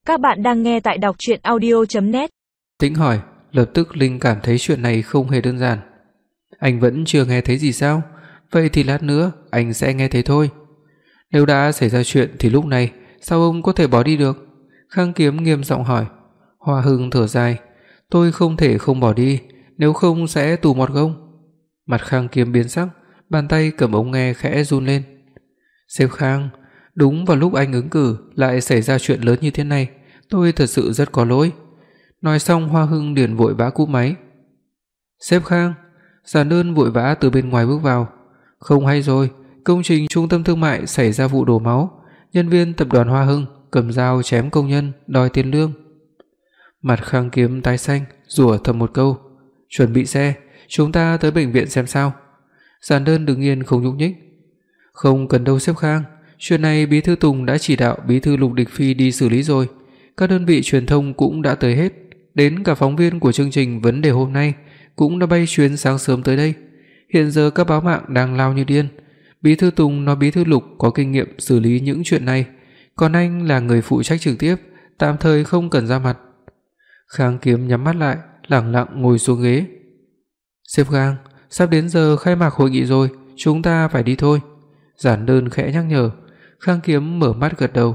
Các bạn đang nghe tại đọc truyện audio.net. Tĩnh hỏi, lập tức Linh cảm thấy chuyện này không hề đơn giản. Anh vẫn chưa nghe thấy gì sao? Vậy thì lát nữa anh sẽ nghe thấy thôi. Nếu đã xảy ra chuyện thì lúc này sao ông có thể bỏ đi được? Khang Kiếm nghiêm giọng hỏi. Hoa Hưng thở dài, tôi không thể không bỏ đi, nếu không sẽ tù mọt gông. Mặt Khang Kiếm biến sắc, bàn tay cầm ống nghe khẽ run lên. Sếp Khang, đúng vào lúc anh ứng cử lại xảy ra chuyện lớn như thế này, tôi thật sự rất có lỗi. Nói xong Hoa Hưng liền vội vã cúp máy. Sếp Khang, Giản Đơn vội vã từ bên ngoài bước vào. Không hay rồi, công trình trung tâm thương mại xảy ra vụ đổ máu, nhân viên tập đoàn Hoa Hưng cầm dao chém công nhân đòi tiền lương. Mặt Khang Kiếm tái xanh, rủa thầm một câu, chuẩn bị xe, chúng ta tới bệnh viện xem sao. Giản Đơn đứng yên không nhúc nhích. Không cần đâu sếp Khang, chuyện này bí thư Tùng đã chỉ đạo bí thư Lục Địch Phi đi xử lý rồi, các đơn vị truyền thông cũng đã tới hết, đến cả phóng viên của chương trình vấn đề hôm nay cũng đã bay chuyến sáng sớm tới đây. Hiện giờ các báo mạng đang lao như điên. Bí thư Tùng nói bí thư Lục có kinh nghiệm xử lý những chuyện này, còn anh là người phụ trách trực tiếp, tạm thời không cần ra mặt. Khang Kiếm nhắm mắt lại, lặng lặng ngồi xuống ghế. Sếp Khang, sắp đến giờ khai mạc hội nghị rồi, chúng ta phải đi thôi. Giản Đơn khẽ nhắc nhở. Khang Kiếm mở mắt gật đầu.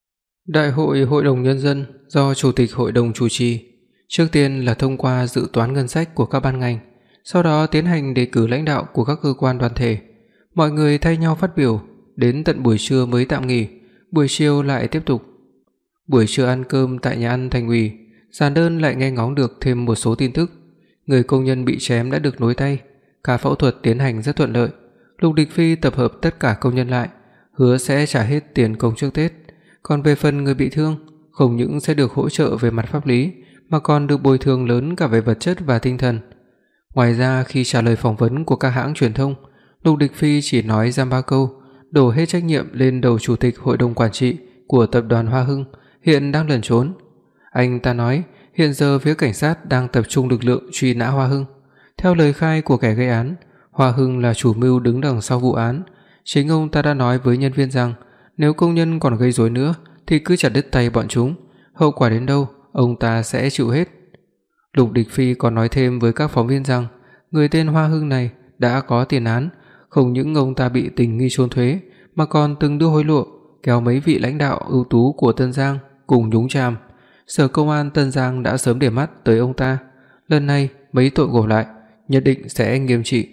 Đại hội Hội đồng Nhân dân do Chủ tịch Hội đồng chủ trì. Trước tiên là thông qua dự toán ngân sách của các ban ngành, sau đó tiến hành đề cử lãnh đạo của các cơ quan đoàn thể. Mọi người thay nhau phát biểu, đến tận buổi trưa mới tạm nghỉ, buổi chiều lại tiếp tục. Buổi trưa ăn cơm tại nhà ăn thành ủy, Giản Đơn lại nghe ngóng được thêm một số tin tức. Người công nhân bị chém đã được nối tay, cả phẫu thuật tiến hành rất thuận lợi. Lục Địch Phi tập hợp tất cả công nhân lại, hứa sẽ trả hết tiền công trước Tết, còn về phần người bị thương, không những sẽ được hỗ trợ về mặt pháp lý mà còn được bồi thường lớn cả về vật chất và tinh thần. Ngoài ra, khi trả lời phỏng vấn của các hãng truyền thông, Lục Địch Phi chỉ nói ra 3 câu, đổ hết trách nhiệm lên đầu chủ tịch hội đồng quản trị của tập đoàn Hoa Hưng, hiện đang lẩn trốn. Anh ta nói, hiện giờ phía cảnh sát đang tập trung lực lượng truy nã Hoa Hưng. Theo lời khai của kẻ gây án, Hoa Hưng là chủ mưu đứng đằng sau vụ án. Chính ông ta đã nói với nhân viên rằng nếu công nhân còn gây rối nữa thì cứ chặt đứt tay bọn chúng, hậu quả đến đâu ông ta sẽ chịu hết. Lục Địch Phi còn nói thêm với các phóng viên rằng người tên Hoa Hưng này đã có tiền án, không những ông ta bị tình nghi trốn thuế mà còn từng đưa hối lộ, kéo mấy vị lãnh đạo ưu tú của Tân Giang cùng nhúng chàm. Sở Công an Tân Giang đã sớm để mắt tới ông ta, lần này mấy tội gộp lại nhất định sẽ nghiêm trị.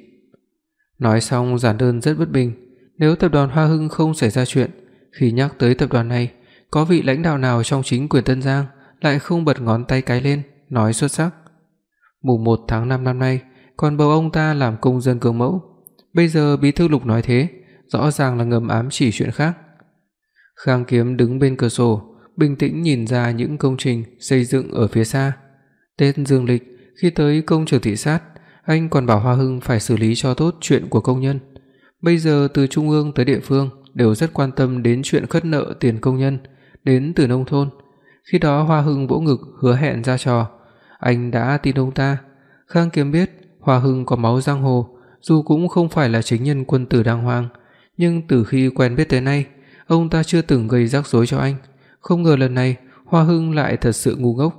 Nói xong, Giản Đơn rất bất bình, nếu tập đoàn Hoa Hưng không xảy ra chuyện, khi nhắc tới tập đoàn này, có vị lãnh đạo nào trong chính quyền Tân Giang lại không bật ngón tay cái lên nói xuất sắc. Mùng 1 tháng 5 năm nay còn bầu ông ta làm công dân gương mẫu, bây giờ bí thư Lục nói thế, rõ ràng là ngầm ám chỉ chuyện khác. Khang Kiếm đứng bên cửa sổ, bình tĩnh nhìn ra những công trình xây dựng ở phía xa. Tết dương lịch, khi tới công trường thị sát, anh còn bảo Hoa Hưng phải xử lý cho tốt chuyện của công nhân. Bây giờ từ trung ương tới địa phương đều rất quan tâm đến chuyện khất nợ tiền công nhân đến từ nông thôn. Khi đó Hoa Hưng vỗ ngực hứa hẹn ra trò, anh đã tin ông ta. Khang Kiếm biết Hoa Hưng có máu giang hồ, dù cũng không phải là chính nhân quân tử đàng hoàng, nhưng từ khi quen biết tới nay, ông ta chưa từng gây rắc rối cho anh. Không ngờ lần này Hoa Hưng lại thật sự ngu ngốc.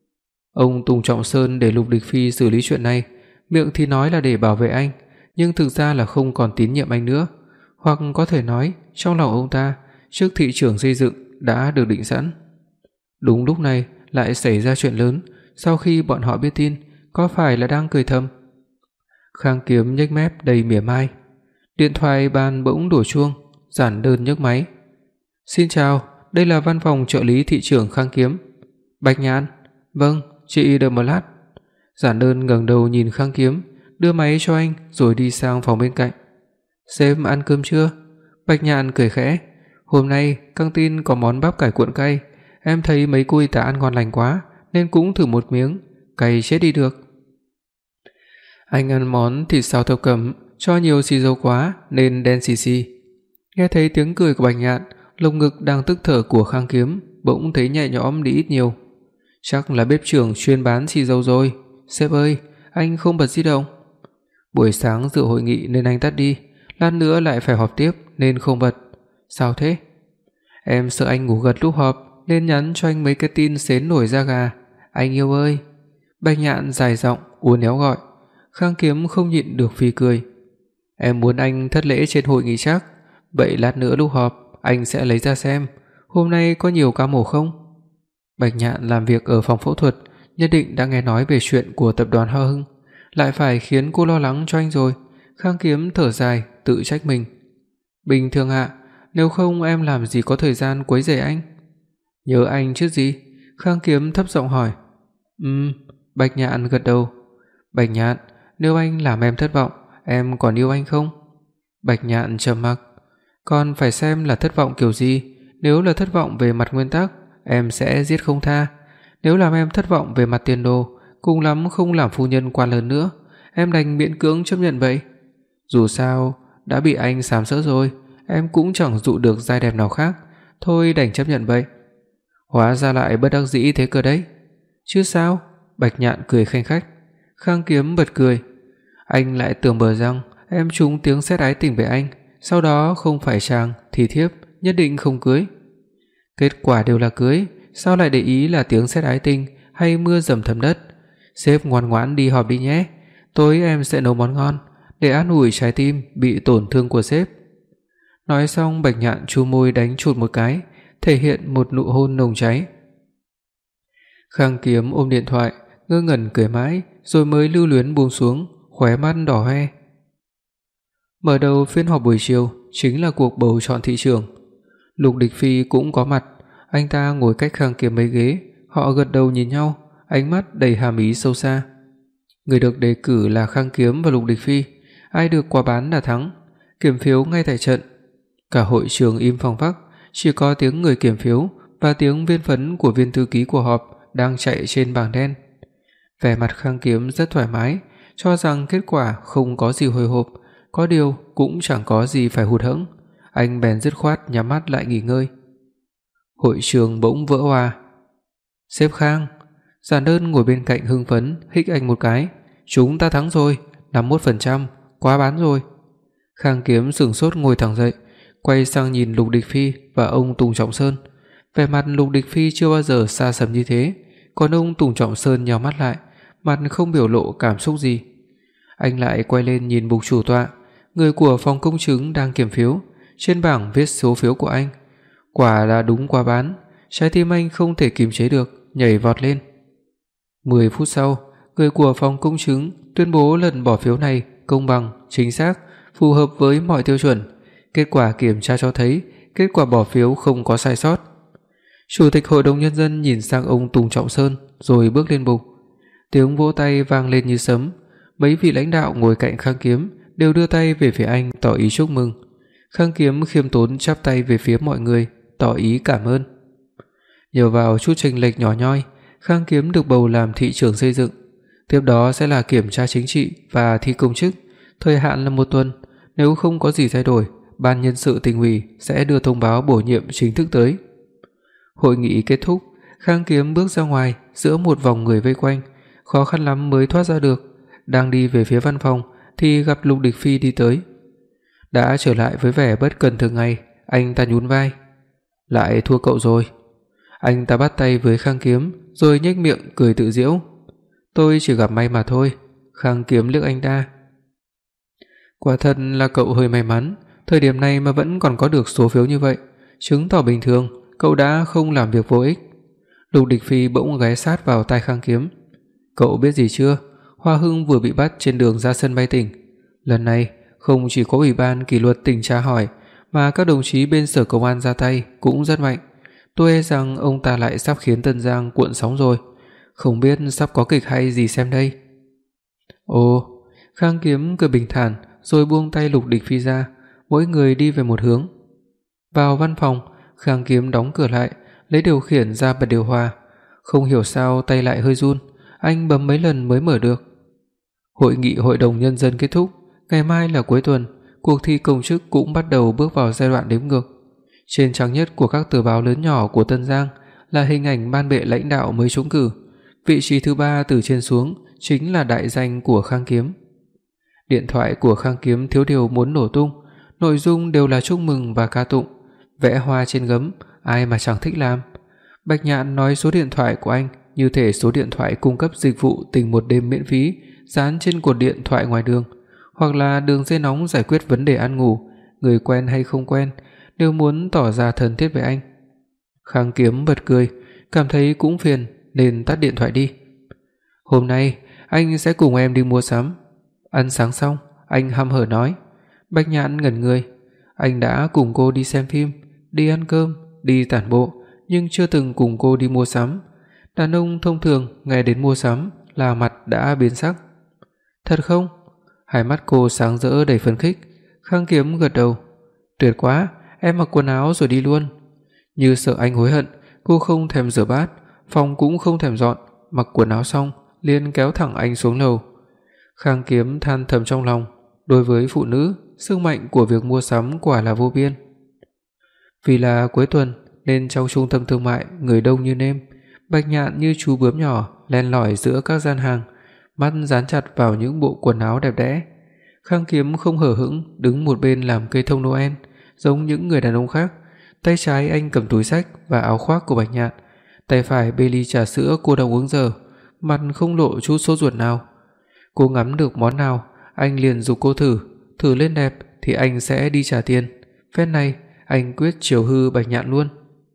Ông Tùng Trọng Sơn để Lục Địch Phi xử lý chuyện này, miệng thì nói là để bảo vệ anh, nhưng thực ra là không còn tín nhiệm anh nữa, hoặc có thể nói trong lòng ông ta trước thị trường xây dựng đã được định sẵn. Đúng lúc này lại xảy ra chuyện lớn, sau khi bọn họ biết tin, có phải là đang cười thầm? Khang Kiếm nhếch mép đầy mỉa mai. Điện thoại bàn bỗng đổ chuông, Giản Đơn nhấc máy. Xin chào, đây là văn phòng trợ lý thị trưởng Khang Kiếm. Bạch Nhạn, vâng, chị đợi một lát. Giản Đơn ngẩng đầu nhìn Khang Kiếm, đưa máy cho anh rồi đi sang phòng bên cạnh. Sếp ăn cơm chưa? Bạch Nhạn cười khẽ. Hôm nay căng tin có món bắp cải cuộn cay, em thấy mấy cô y tá ăn ngon lành quá nên cũng thử một miếng, cay chết đi được. Anh ăn món thịt xào thập cẩm, cho nhiều xì dầu quá nên đen xì xì. Nghe thấy tiếng cười của Bạch Nhạn, lồng ngực đang tức thở của Khang Kiếm bỗng thấy nhẹ nhõm đi ít nhiều. Chắc là bếp trưởng chuyên bán xì dầu rồi. Sếp ơi, anh không bật di động. Buổi sáng dự hội nghị nên anh tắt đi, lát nữa lại phải họp tiếp nên không bật. Sao thế? Em sợ anh ngủ gật lúc họp nên nhắn cho anh mấy cái tin xến nổi da gà. Anh yêu ơi. Bạch Nhạn dài giọng uốn éo gọi. Khang Kiếm không nhịn được phì cười. Em muốn anh thất lễ trên hội nghị chắc. Vậy lát nữa lúc họp anh sẽ lấy ra xem hôm nay có nhiều ca mổ không. Bạch Nhạn làm việc ở phòng phẫu thuật, nhất định đã nghe nói về chuyện của tập đoàn Hoa Hưng, lại phải khiến cô lo lắng cho anh rồi. Khang Kiếm thở dài tự trách mình. Bình thường ạ, nếu không em làm gì có thời gian quấy rầy anh. Nhớ anh chứ gì? Khang Kiếm thấp giọng hỏi. Bạch Nhạn gật đầu. Bạch Nhạn, nếu anh làm em thất vọng, em còn yêu anh không? Bạch Nhạn trầm mặc. Còn phải xem là thất vọng kiểu gì. Nếu là thất vọng về mặt nguyên tắc, em sẽ giết không tha. Nếu làm em thất vọng về mặt tiền đồ, cùng lắm không làm phu nhân quan lớn nữa, em đành miễn cưỡng chấp nhận vậy. Dù sao đã bị anh sàm sỡ rồi, em cũng chẳng dụ được giai đẹp nào khác, thôi đành chấp nhận vậy. Hóa ra lại bất đắc dĩ thế cơ đấy. Chứ sao? Bạch Nhạn cười khanh khách. Khang Kiếm bật cười. Anh lại tưởng bờ rằng em trúng tiếng sét ái tình về anh, sau đó không phải chàng thì thiếp nhất định không cưới. Kết quả đều là cưới, sao lại để ý là tiếng sét ái tình hay mưa dầm thấm đất. Sếp ngoan ngoãn đi họp đi nhé, tối em sẽ nấu món ngon để an ủi trái tim bị tổn thương của sếp. Nói xong Bạch Nhạn chu môi đánh chụt một cái, thể hiện một nụ hôn nồng cháy. Khang Kiếm ôm điện thoại, ngơ ngẩn cười mãi, rồi mới lưu luyến buông xuống, khóe mắt đỏ hoe. Mở đầu phiên họp buổi chiều chính là cuộc bầu chọn thị trưởng. Lục Địch Phi cũng có mặt, anh ta ngồi cách Khang Kiếm mấy ghế, họ gật đầu nhìn nhau, ánh mắt đầy hàm ý sâu xa. Người được đề cử là Khang Kiếm và Lục Địch Phi, ai được quà bán là thắng. Kiểm phiếu ngay tại trận. Cả hội trường im phăng phắc, chỉ có tiếng người kiểm phiếu và tiếng viên phấn của viên thư ký của họp đang chạy trên bảng đen. Vẻ mặt Khang Kiếm rất thoải mái, cho rằng kết quả không có gì hồi hộp, có điều cũng chẳng có gì phải hụt hẫng. Anh bèn dứt khoát nhắm mắt lại nghỉ ngơi. Hội trường bỗng vỡ òa. Sếp Khang. Giản Đơn ngồi bên cạnh hưng phấn hích anh một cái. Chúng ta thắng rồi, 51%, quá bán rồi. Khang Kiếm sửng sốt ngồi thẳng dậy, quay sang nhìn Lục Địch Phi và ông Tùng Trọng Sơn. Vẻ mặt Lục Địch Phi chưa bao giờ xa sầm như thế, còn ông Tùng Trọng Sơn nhíu mắt lại, mặt không biểu lộ cảm xúc gì. Anh lại quay lên nhìn Bục chủ tọa, người của phòng công chứng đang kiểm phiếu, trên bảng viết số phiếu của anh. Quả là đúng quá bán, trái tim anh không thể kiềm chế được, nhảy vọt lên. 10 phút sau, người của phòng công chứng tuyên bố lần bỏ phiếu này công bằng, chính xác, phù hợp với mọi tiêu chuẩn. Kết quả kiểm tra cho thấy kết quả bỏ phiếu không có sai sót. Chủ tịch Hội đồng Nhân dân nhìn sang ông Tùng Trọng Sơn rồi bước lên bục. Tiếng vỗ tay vang lên như sấm. Mấy vị lãnh đạo ngồi cạnh Khang Kiếm đều đưa tay về phía anh tỏ ý chúc mừng. Khang Kiếm khiêm tốn chắp tay về phía mọi người, tỏ ý cảm ơn. Nhờ vào chút chênh lệch nhỏ nhoi, Khang Kiếm được bầu làm thị trưởng xây dựng. Tiếp đó sẽ là kiểm tra chính trị và thi công chức, thời hạn là 1 tuần. Nếu không có gì thay đổi, ban nhân sự tỉnh ủy sẽ đưa thông báo bổ nhiệm chính thức tới. Hội nghị kết thúc, Khang Kiếm bước ra ngoài giữa một vòng người vây quanh, khó khăn lắm mới thoát ra được. Đang đi về phía văn phòng thì gặp Lục Địch Phi đi tới. Đã trở lại với vẻ bất cần thường ngày, anh ta nhún vai. Lại thua cậu rồi. Anh ta bắt tay với Khang Kiếm rồi nhếch miệng cười tự giễu. Tôi chỉ gặp may mà thôi. Khang Kiếm liếc anh ta. Quả thật là cậu hơi may mắn, thời điểm này mà vẫn còn có được số phiếu như vậy, chứng tỏ bình thường cậu đã không làm việc vô ích. Lục Địch Phi bỗng ghé sát vào tai Khang Kiếm. Cậu biết gì chưa? Hoa Hưng vừa bị bắt trên đường ra sân bay tỉnh. Lần này không chỉ có ủy ban kỷ luật tỉnh tra hỏi, mà các đồng chí bên sở công an ra tay cũng rất mạnh. Tôi e rằng ông ta lại sắp khiến Tân Giang cuộn sóng rồi. Không biết sắp có kịch hay gì xem đây. Ồ, Khang Kiếm cười bình thản rồi buông tay Lục Địch Phi ra, mỗi người đi về một hướng. Vào văn phòng, Khang Kiếm đóng cửa lại, lấy điều khiển ra bật điều hòa. Không hiểu sao tay lại hơi run, anh bấm mấy lần mới mở được. Hội nghị Hội đồng Nhân dân kết thúc, ngày mai là cuối tuần, cuộc thi công chức cũng bắt đầu bước vào giai đoạn đếm ngược. Trên trang nhất của các tờ báo lớn nhỏ của Tân Giang là hình ảnh ban bệ lãnh đạo mới trúng cử. Vị trí thứ 3 từ trên xuống chính là đại danh của Khang Kiếm. Điện thoại của Khang Kiếm thiếu điều muốn nổ tung, nội dung đều là chúc mừng và ca tụng, vẽ hoa trên gấm, ai mà chẳng thích làm. Bạch Nhạn nói số điện thoại của anh như thể số điện thoại cung cấp dịch vụ tình một đêm miễn phí dán trên cột điện thoại ngoài đường, hoặc là đường dây nóng giải quyết vấn đề ăn ngủ, người quen hay không quen đều muốn tỏ ra thân thiết với anh. Khang Kiếm bật cười, cảm thấy cũng phiền nên tắt điện thoại đi. Hôm nay anh sẽ cùng em đi mua sắm. Ăn sáng xong, anh hăm hở nói. Bạch Nhạn ngẩn người, anh đã cùng cô đi xem phim, đi ăn cơm, đi tản bộ, nhưng chưa từng cùng cô đi mua sắm. Đàn ông thông thường nghe đến mua sắm là mặt đã biến sắc. Thật không? Hai mắt cô sáng rỡ đầy phấn khích. Khang Kiếm gật đầu. Tuyệt quá, em mặc quần áo rồi đi luôn. Như sợ anh hối hận, cô không thèm rửa bát, phòng cũng không thèm dọn, mặc quần áo xong liền kéo thẳng anh xuống lầu. Khang Kiếm than thầm trong lòng, đối với phụ nữ, sức mạnh của việc mua sắm quả là vô biên. Vì là cuối tuần nên trong trung tâm thương mại người đông như nêm, Bạch Nhạn như chú bướm nhỏ len lỏi giữa các gian hàng, mắt dán chặt vào những bộ quần áo đẹp đẽ. Khang Kiếm không hờ hững đứng một bên làm cây thông Noel, giống những người đàn ông khác. Tay trái anh cầm túi xách và áo khoác của Bạch Nhạn, tay phải bê ly trà sữa cô đang uống giờ, mặt không lộ chút sốt ruột nào. Cô ngắm được món nào, anh liền giục cô thử lên đẹp thì anh sẽ đi trả tiền. Phen này, anh quyết chiều hư Bạch Nhạn luôn.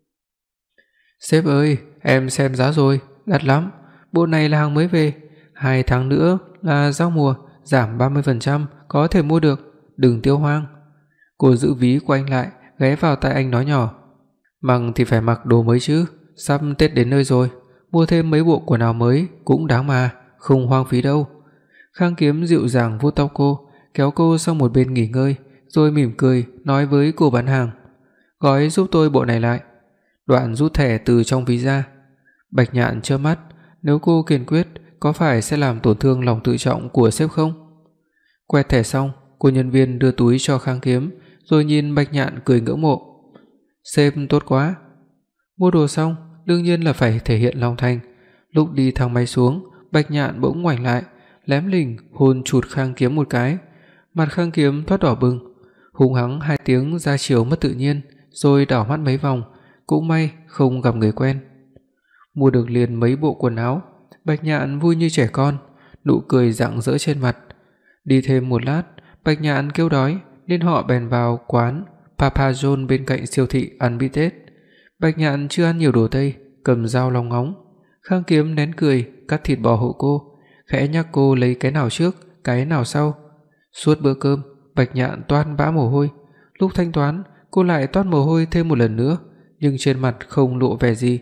Sếp ơi, em xem giá rồi, đắt lắm. Bộ này là hàng mới về, 2 tháng nữa là giao mùa, giảm 30%, có thể mua được, đừng tiêu hoang. Cô giữ ví của anh lại, ghé vào tai anh nói nhỏ. Mặc thì phải mặc đồ mới chứ, sắp Tết đến nơi rồi, mua thêm mấy bộ quần áo mới cũng đáng mà, không hoang phí đâu. Khang Kiếm dịu dàng vuốt tóc cô, kéo cô sang một bên nghỉ ngơi, rồi mỉm cười nói với cô bán hàng. Gói giúp tôi bộ này lại. Đoạn rút thẻ từ trong ví ra. Bạch Nhạn trợn mắt, nếu cô kiên quyết có phải sẽ làm tổn thương lòng tự trọng của sếp không? Quẹt thẻ xong, cô nhân viên đưa túi cho Khang Kiếm, rồi nhìn Bạch Nhạn cười ngưỡng mộ. Sếp tốt quá. Mua đồ xong, đương nhiên là phải thể hiện lòng thành. Lúc đi thang máy xuống, Bạch Nhạn bỗng ngoảnh lại, lém lỉnh hôn chụt Khang Kiếm một cái. Mặt Khang Kiếm thoát đỏ bừng, hung hắng 2 tiếng ra chiều mất tự nhiên, rồi đảo mắt mấy vòng, cũng may không gặp người quen. Mua được liền mấy bộ quần áo, Bạch Nhạn vui như trẻ con, nụ cười rạng rỡ trên mặt. Đi thêm một lát, Bạch Nhạn kêu đói nên họ bèn vào quán Papa John bên cạnh siêu thị ăn bít tết. Bạch Nhạn chưa ăn nhiều đồ Tây, cầm dao lòng ngóng. Khang Kiếm nén cười cắt thịt bò hộ cô, khẽ nhắc cô lấy cái nào trước, cái nào sau. Suốt bữa cơm, Bạch Nhạn toát bã mồ hôi. Lúc thanh toán, cô lại toát mồ hôi thêm một lần nữa, nhưng trên mặt không lộ vẻ gì.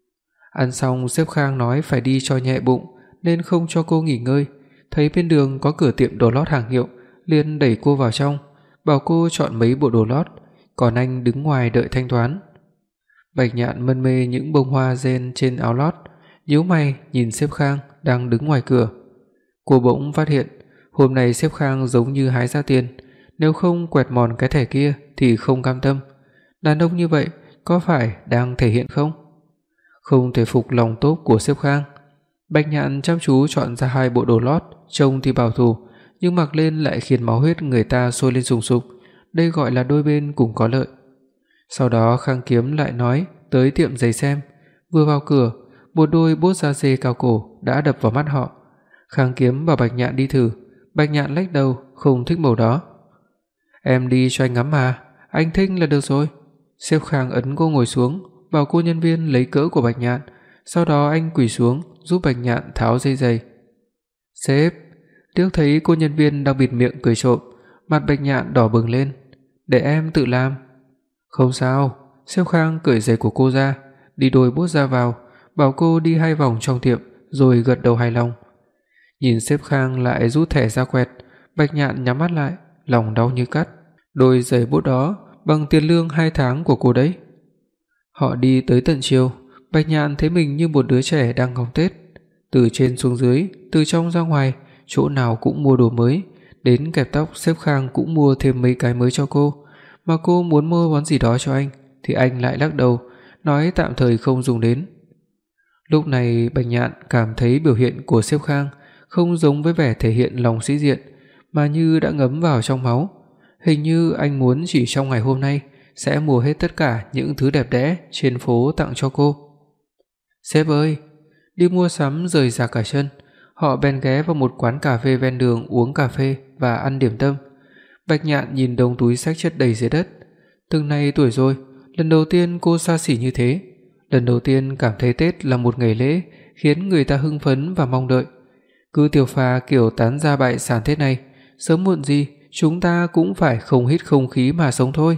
Ăn xong, sếp Khang nói phải đi cho nhẹ bụng nên không cho cô nghỉ ngơi. Thấy bên đường có cửa tiệm đồ lót hàng hiệu, liền đẩy cô vào trong, bảo cô chọn mấy bộ đồ lót, còn anh đứng ngoài đợi thanh toán. Bạch Nhạn mân mê những bông hoa ren trên áo lót, nhíu mày nhìn sếp Khang đang đứng ngoài cửa. Cô bỗng phát hiện, hôm nay sếp Khang giống như hái ra tiền, nếu không quẹt mòn cái thẻ kia thì không cam tâm. Đàn ông như vậy có phải đang thể hiện không? Không thể phục lòng tốt của sếp Khang. Bạch Nhạn chăm chú chọn ra 2 bộ đồ lót, trông thì bảo thủ, nhưng mặc lên lại khiến máu huyết người ta sôi lên sùng sục. Đây gọi là đôi bên cùng có lợi. Sau đó Khang Kiếm lại nói tới tiệm giày xem. Vừa vào cửa, một đôi bốt da dê cao cổ đã đập vào mắt họ. Khang Kiếm bảo Bạch Nhạn đi thử. Bạch Nhạn lắc đầu, không thích màu đó. Em đi cho anh ngắm mà, anh thích là được rồi. Sếp Khang ấn cô ngồi xuống, bảo cô nhân viên lấy cỡ của Bạch Nhạn. Sau đó anh quỳ xuống giúp Bạch Nhạn tháo dây giày. Sếp, liếc thấy cô nhân viên đang bịt miệng cười trộm, mặt Bạch Nhạn đỏ bừng lên. Để em tự làm. Không sao. Sếp Khang cởi giày của cô ra, đi đôi bốt ra vào, bảo cô đi 2 vòng trong tiệm, rồi gật đầu hài lòng. Nhìn sếp Khang lại rút thẻ ra quẹt, Bạch Nhạn nhắm mắt lại, lòng đau như cắt. Đôi giày bốt đó bằng tiền lương 2 tháng của cô đấy. Họ đi tới tận chiều, Bạch Nhạn thấy mình như một đứa trẻ đang ngóng Tết. Từ trên xuống dưới, từ trong ra ngoài, chỗ nào cũng mua đồ mới, đến kẹp tóc sếp Khang cũng mua thêm mấy cái mới cho cô. Mà cô muốn mua món gì đó cho anh thì anh lại lắc đầu, nói tạm thời không dùng đến. Lúc này Bạch Nhạn cảm thấy biểu hiện của sếp Khang không giống với vẻ thể hiện lòng sĩ diện, mà như đã ngấm vào trong máu. Hình như anh muốn chỉ trong ngày hôm nay sẽ mua hết tất cả những thứ đẹp đẽ trên phố tặng cho cô. Sếp ơi, đi mua sắm rời rạc cả chân, họ bèn ghé vào một quán cà phê ven đường uống cà phê và ăn điểm tâm. Bạch Nhạn nhìn đống túi xách chất đầy dưới đất. Từng này tuổi rồi, lần đầu tiên cô xa xỉ như thế, lần đầu tiên cảm thấy Tết là một ngày lễ khiến người ta hưng phấn và mong đợi. Cứ tiêu pha kiểu tán gia bại sản thế này, sớm muộn gì chúng ta cũng phải không hít không khí mà sống thôi.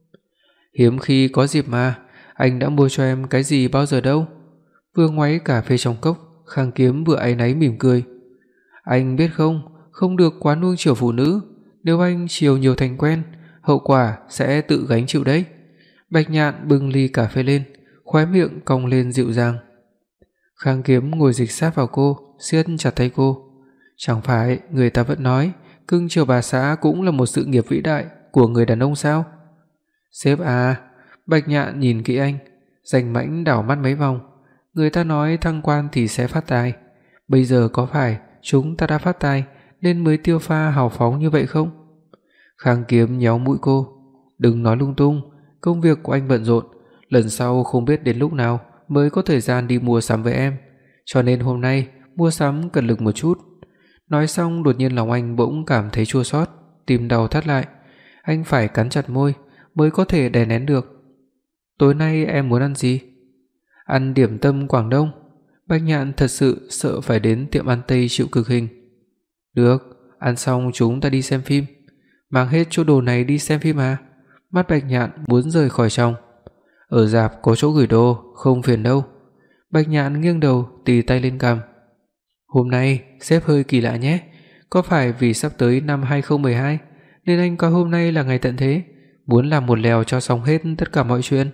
Hiếm khi có dịp mà, anh đã mua cho em cái gì bao giờ đâu. Vừa ngoáy cà phê trong cốc, Khang Kiếm vừa áy náy mỉm cười. Anh biết không, không được quá nuông chiều phụ nữ, nếu anh chiều nhiều thành quen, hậu quả sẽ tự gánh chịu đấy. Bạch Nhạn bưng ly cà phê lên, khóe miệng cong lên dịu dàng. Khang Kiếm ngồi dịch sát vào cô, siết chặt tay cô. Chẳng phải người ta vẫn nói cưng chiều bà xã cũng là một sự nghiệp vĩ đại của người đàn ông sao? Sếp à, Bạch Nhạn nhìn kỹ anh, rành mãnh đảo mắt mấy vòng. Người ta nói thăng quan thì sẽ phát tài, bây giờ có phải chúng ta đã phát tài nên mới tiêu pha hào phóng như vậy không? Khang Kiếm nhéo mũi cô. Đừng nói lung tung, công việc của anh bận rộn, lần sau không biết đến lúc nào mới có thời gian đi mua sắm với em, cho nên hôm nay mua sắm cần lực một chút. Nói xong đột nhiên lòng anh bỗng cảm thấy chua xót, tim đau thắt lại. Anh phải cắn chặt môi mới có thể đè nén được. Tối nay em muốn ăn gì? Ăn điểm tâm Quảng Đông. Bạch Nhạn thật sự sợ phải đến tiệm ăn Tây chịu cực hình. Được, ăn xong chúng ta đi xem phim. Mang hết chỗ đồ này đi xem phim à? Mắt Bạch Nhạn muốn rời khỏi trong. Ở rạp có chỗ gửi đồ, không phiền đâu. Bạch Nhạn nghiêng đầu tì tay lên cằm. Hôm nay sếp hơi kỳ lạ nhé, có phải vì sắp tới năm 2012 nên anh coi hôm nay là ngày tận thế, muốn làm một lèo cho xong hết tất cả mọi chuyện?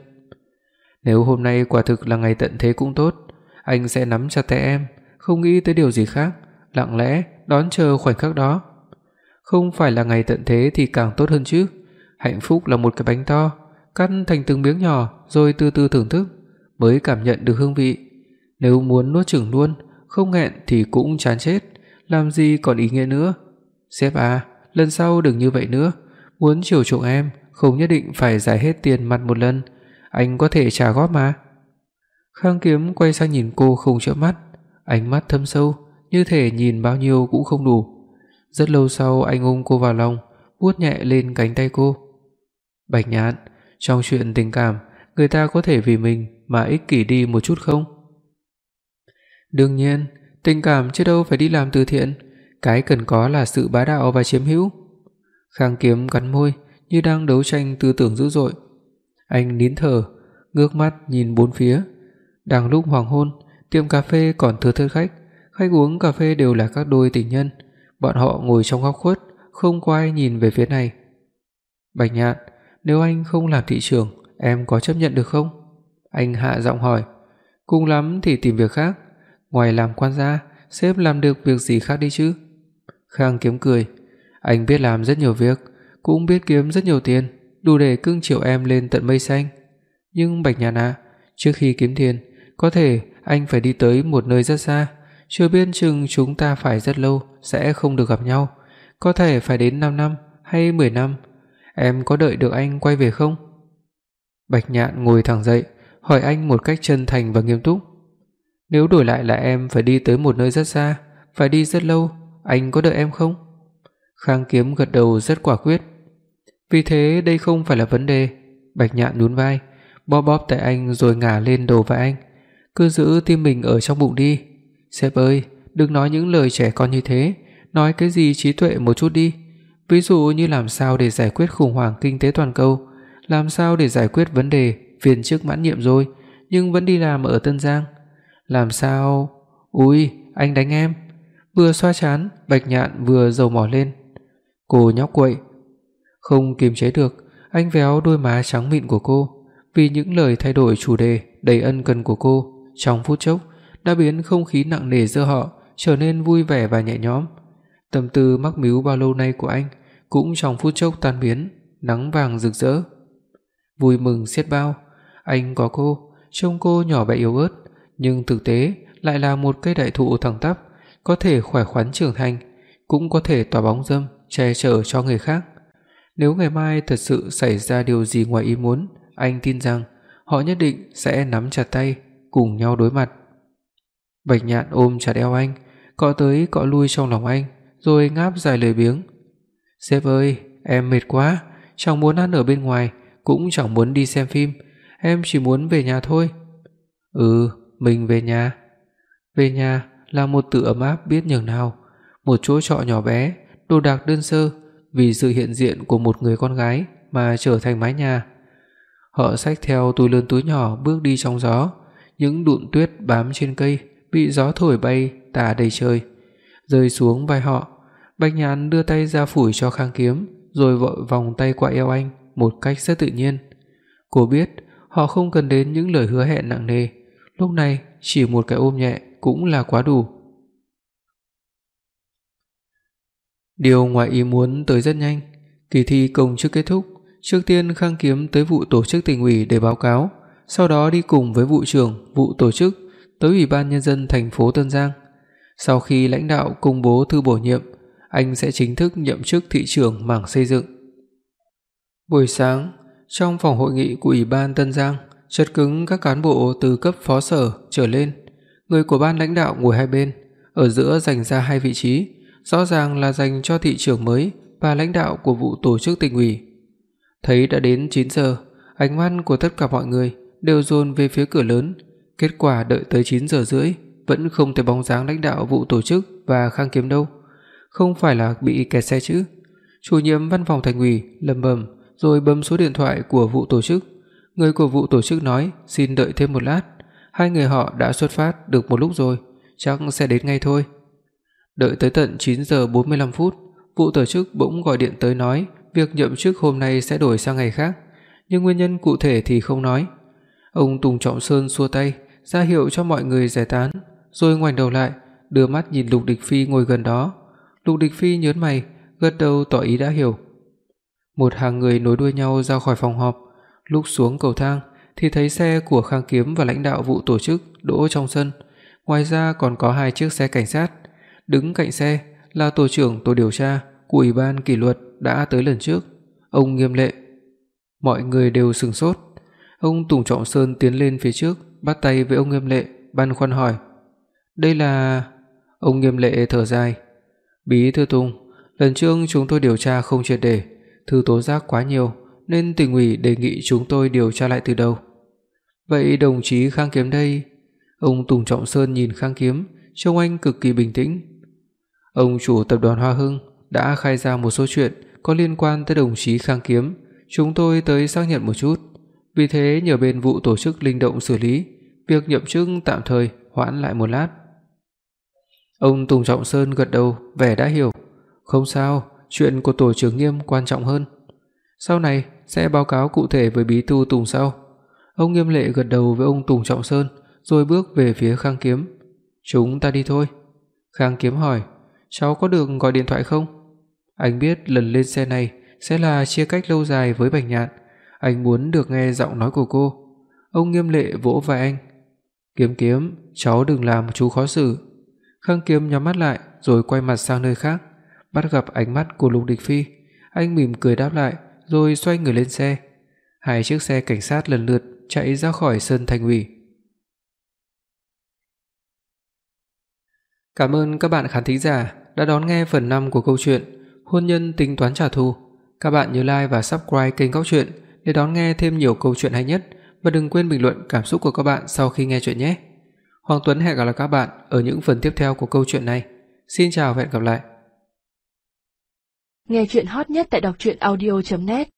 Nếu hôm nay quả thực là ngày tận thế cũng tốt, anh sẽ nắm chặt tay em, không nghĩ tới điều gì khác, lặng lẽ đón chờ khoảnh khắc đó. Không phải là ngày tận thế thì càng tốt hơn chứ. Hạnh phúc là một cái bánh to, cắt thành từng miếng nhỏ rồi từ từ thưởng thức mới cảm nhận được hương vị. Nếu muốn nuốt chửng luôn, không nghẹn thì cũng chán chết, làm gì còn ý nghĩa nữa. Sếp à, lần sau đừng như vậy nữa, muốn chiều chuộng em không nhất định phải giải hết tiền mặt một lần, anh có thể trả góp mà. Khang Kiếm quay sang nhìn cô không chớp mắt, ánh mắt thâm sâu, như thể nhìn bao nhiêu cũng không đủ. Rất lâu sau anh ôm cô vào lòng, vuốt nhẹ lên cánh tay cô. Bạch Nhạn, trong chuyện tình cảm, người ta có thể vì mình mà ích kỷ đi một chút không? Đương nhiên, tình cảm chứ đâu phải đi làm từ thiện, cái cần có là sự bá đạo và chiếm hữu. Khang Kiếm cắn môi như đang đấu tranh tư tưởng dữ dội. Anh nín thở, ngước mắt nhìn bốn phía. Đang lúc hoàng hôn, tiệm cà phê còn thưa thớt khách, khách uống cà phê đều là các đôi tình nhân. Bọn họ ngồi trong góc khuất, không có ai nhìn về phía này. Bạch Nhạn, nếu anh không làm thị trưởng, em có chấp nhận được không? Anh hạ giọng hỏi. Cùng lắm thì tìm việc khác, ngoài làm quan ra, sếp làm được việc gì khác đi chứ? Khang Kiếm cười. Anh biết làm rất nhiều việc, cũng biết kiếm rất nhiều tiền, đủ để cưng chiều em lên tận mây xanh. Nhưng Bạch Nhạn à, trước khi kiếm tiền, có thể anh phải đi tới một nơi rất xa, chưa biết chừng chúng ta phải rất lâu sẽ không được gặp nhau, có thể phải đến 5 năm hay 10 năm. Em có đợi được anh quay về không? Bạch Nhạn ngồi thẳng dậy, hỏi anh một cách chân thành và nghiêm túc. Nếu đổi lại là em phải đi tới một nơi rất xa, phải đi rất lâu, anh có đợi em không? Khang Kiếm gật đầu rất quả quyết. Vì thế đây không phải là vấn đề. Bạch Nhạn nhún vai, bóp bóp tay anh rồi ngả lên đầu vai anh. Cứ giữ tim mình ở trong bụng đi. Sếp ơi, đừng nói những lời trẻ con như thế, nói cái gì trí tuệ một chút đi. Ví dụ như làm sao để giải quyết khủng hoảng kinh tế toàn cầu, làm sao để giải quyết vấn đề viên chức mãn nhiệm rồi nhưng vẫn đi làm ở Tân Giang, làm sao... Ui, anh đánh em. Vừa xoa trán, Bạch Nhạn vừa dầu mỏ lên. Cô nhóc quậy. Không kiềm chế được, anh véo đôi má trắng mịn của cô. Vì những lời thay đổi chủ đề đầy ân cần của cô trong phút chốc đã biến không khí nặng nề giữa họ trở nên vui vẻ và nhẹ nhõm. Tâm tư mắc mưu bao lâu nay của anh cũng trong phút chốc tan biến, nắng vàng rực rỡ. Vui mừng xiết bao, anh có cô, trông cô nhỏ bé yếu ớt, nhưng thực tế lại là một cây đại thụ thẳng tắp, có thể khỏe khoắn trưởng thành, cũng có thể tỏa bóng râm che chở cho người khác. Nếu ngày mai thật sự xảy ra điều gì ngoài ý muốn, anh tin rằng họ nhất định sẽ nắm chặt tay, cùng nhau đối mặt. Bạch Nhạn ôm chặt eo anh, cọ tới cọ lui trong lòng anh, rồi ngáp dài lười biếng. "Sếp ơi, em mệt quá, chẳng muốn ăn ở bên ngoài, cũng chẳng muốn đi xem phim, em chỉ muốn về nhà thôi." Mình về nhà." Về nhà là một từ ấm áp biết nhường nào, một chỗ trọ nhỏ bé, đồ đạc đơn sơ, vì sự hiện diện của một người con gái mà trở thành mái nhà. Họ xách theo túi lớn túi nhỏ bước đi trong gió, những đụn tuyết bám trên cây bị gió thổi bay tả đầy trời, rơi xuống vai họ. Bạch Nhạn đưa tay ra phủi cho Khang Kiếm, rồi vội vòng tay qua eo anh một cách rất tự nhiên. Cô biết họ không cần đến những lời hứa hẹn nặng nề, lúc này chỉ một cái ôm nhẹ cũng là quá đủ. Điều ngoài ý muốn tới rất nhanh. Kỳ thi công chức kết thúc, trước tiên Khang Kiếm tới vụ tổ chức tỉnh ủy để báo cáo, sau đó đi cùng với vụ trưởng vụ tổ chức tới Ủy ban nhân dân thành phố Tân Giang. Sau khi lãnh đạo công bố thư bổ nhiệm, anh sẽ chính thức nhậm chức thị trưởng mảng xây dựng. Buổi sáng, trong phòng hội nghị của Ủy ban Tân Giang, chật cứng các cán bộ từ cấp phó sở trở lên. Người của ban lãnh đạo ngồi hai bên, ở giữa dành ra hai vị trí, rõ ràng là dành cho thị trưởng mới và lãnh đạo của vụ tổ chức tỉnh ủy. Thấy đã đến 9 giờ, ánh mắt của tất cả mọi người đều dồn về phía cửa lớn. Kết quả đợi tới 9 giờ rưỡi vẫn không thấy bóng dáng lãnh đạo vụ tổ chức và Khang Kiếm đâu. Không phải là bị kẹt xe chứ? Chủ nhiệm văn phòng thành ủy lẩm bẩm rồi bấm số điện thoại của vụ tổ chức. Người của vụ tổ chức nói xin đợi thêm một lát, hai người họ đã xuất phát được một lúc rồi, chắc sẽ đến ngay thôi. Đợi tới tận 9 giờ 45 phút, vụ tổ chức bỗng gọi điện tới nói việc nhậm chức hôm nay sẽ đổi sang ngày khác, nhưng nguyên nhân cụ thể thì không nói. Ông Tùng Trọng Sơn xua tay ra hiệu cho mọi người giải tán, rồi ngoảnh đầu lại, đưa mắt nhìn Lục Địch Phi ngồi gần đó. Lục Địch Phi nhớn mày, gật đầu tỏ ý đã hiểu. Một hàng người nối đuôi nhau ra khỏi phòng họp. Lúc xuống cầu thang thì thấy xe của Khang Kiếm và lãnh đạo vụ tổ chức đỗ trong sân. Ngoài ra còn có hai chiếc xe cảnh sát. Đứng cạnh xe là tổ trưởng tổ điều tra của Ủy ban kỷ luật đã tới lần trước, ông Nghiêm Lệ. Mọi người đều sửng sốt. Ông Tùng Trọng Sơn tiến lên phía trước, bắt tay với ông Nghiêm Lệ, băn khoăn hỏi: "Đây là..." Ông Nghiêm Lệ thở dài: "Bí thư Tùng, lần trước chúng tôi điều tra không triệt để, thư tố giác quá nhiều nên tỉnh ủy đề nghị chúng tôi điều tra lại từ đầu." "Vậy đồng chí Khang Kiếm đây?" Ông Tùng Trọng Sơn nhìn Khang Kiếm, trông anh cực kỳ bình tĩnh. "Ông chủ tập đoàn Hoa Hưng đã khai ra một số chuyện có liên quan tới đồng chí Khang Kiếm, chúng tôi tới xác nhận một chút, vì thế nhờ bên vụ tổ chức linh động xử lý, việc nhậm chức tạm thời hoãn lại một lát." Ông Tùng Trọng Sơn gật đầu, vẻ đã hiểu. "Không sao, chuyện của tổ trưởng Nghiêm quan trọng hơn. Sau này sẽ báo cáo cụ thể với bí thư Tùng sau." Ông Nghiêm Lệ gật đầu với ông Tùng Trọng Sơn, rồi bước về phía Khang Kiếm. "Chúng ta đi thôi." Khang Kiếm hỏi: "Cháu có được gọi điện thoại không?" Anh biết lần lên xe này sẽ là chia cách lâu dài với Bạch Nhạn, anh muốn được nghe giọng nói của cô. Ông Nghiêm Lệ vỗ vai anh: "Kiếm Kiếm, cháu đừng làm chú khó xử." Khang Kiếm nhắm mắt lại rồi quay mặt sang nơi khác, bắt gặp ánh mắt của Lục Địch Phi, anh mỉm cười đáp lại rồi xoay người lên xe. Hai chiếc xe cảnh sát lần lượt chạy ra khỏi sân thành ủy. Cảm ơn các bạn khán thính giả đã đón nghe phần 5 của câu chuyện Hôn nhân tính toán trả thù. Các bạn nhớ like và subscribe kênh Góc Truyện để đón nghe thêm nhiều câu chuyện hay nhất, và đừng quên bình luận cảm xúc của các bạn sau khi nghe chuyện nhé. Hoàng Tuấn hẹn gặp lại các bạn ở những phần tiếp theo của câu chuyện này. Xin chào và hẹn gặp lại. Nghe chuyện hot nhất tại đọc truyện audio.net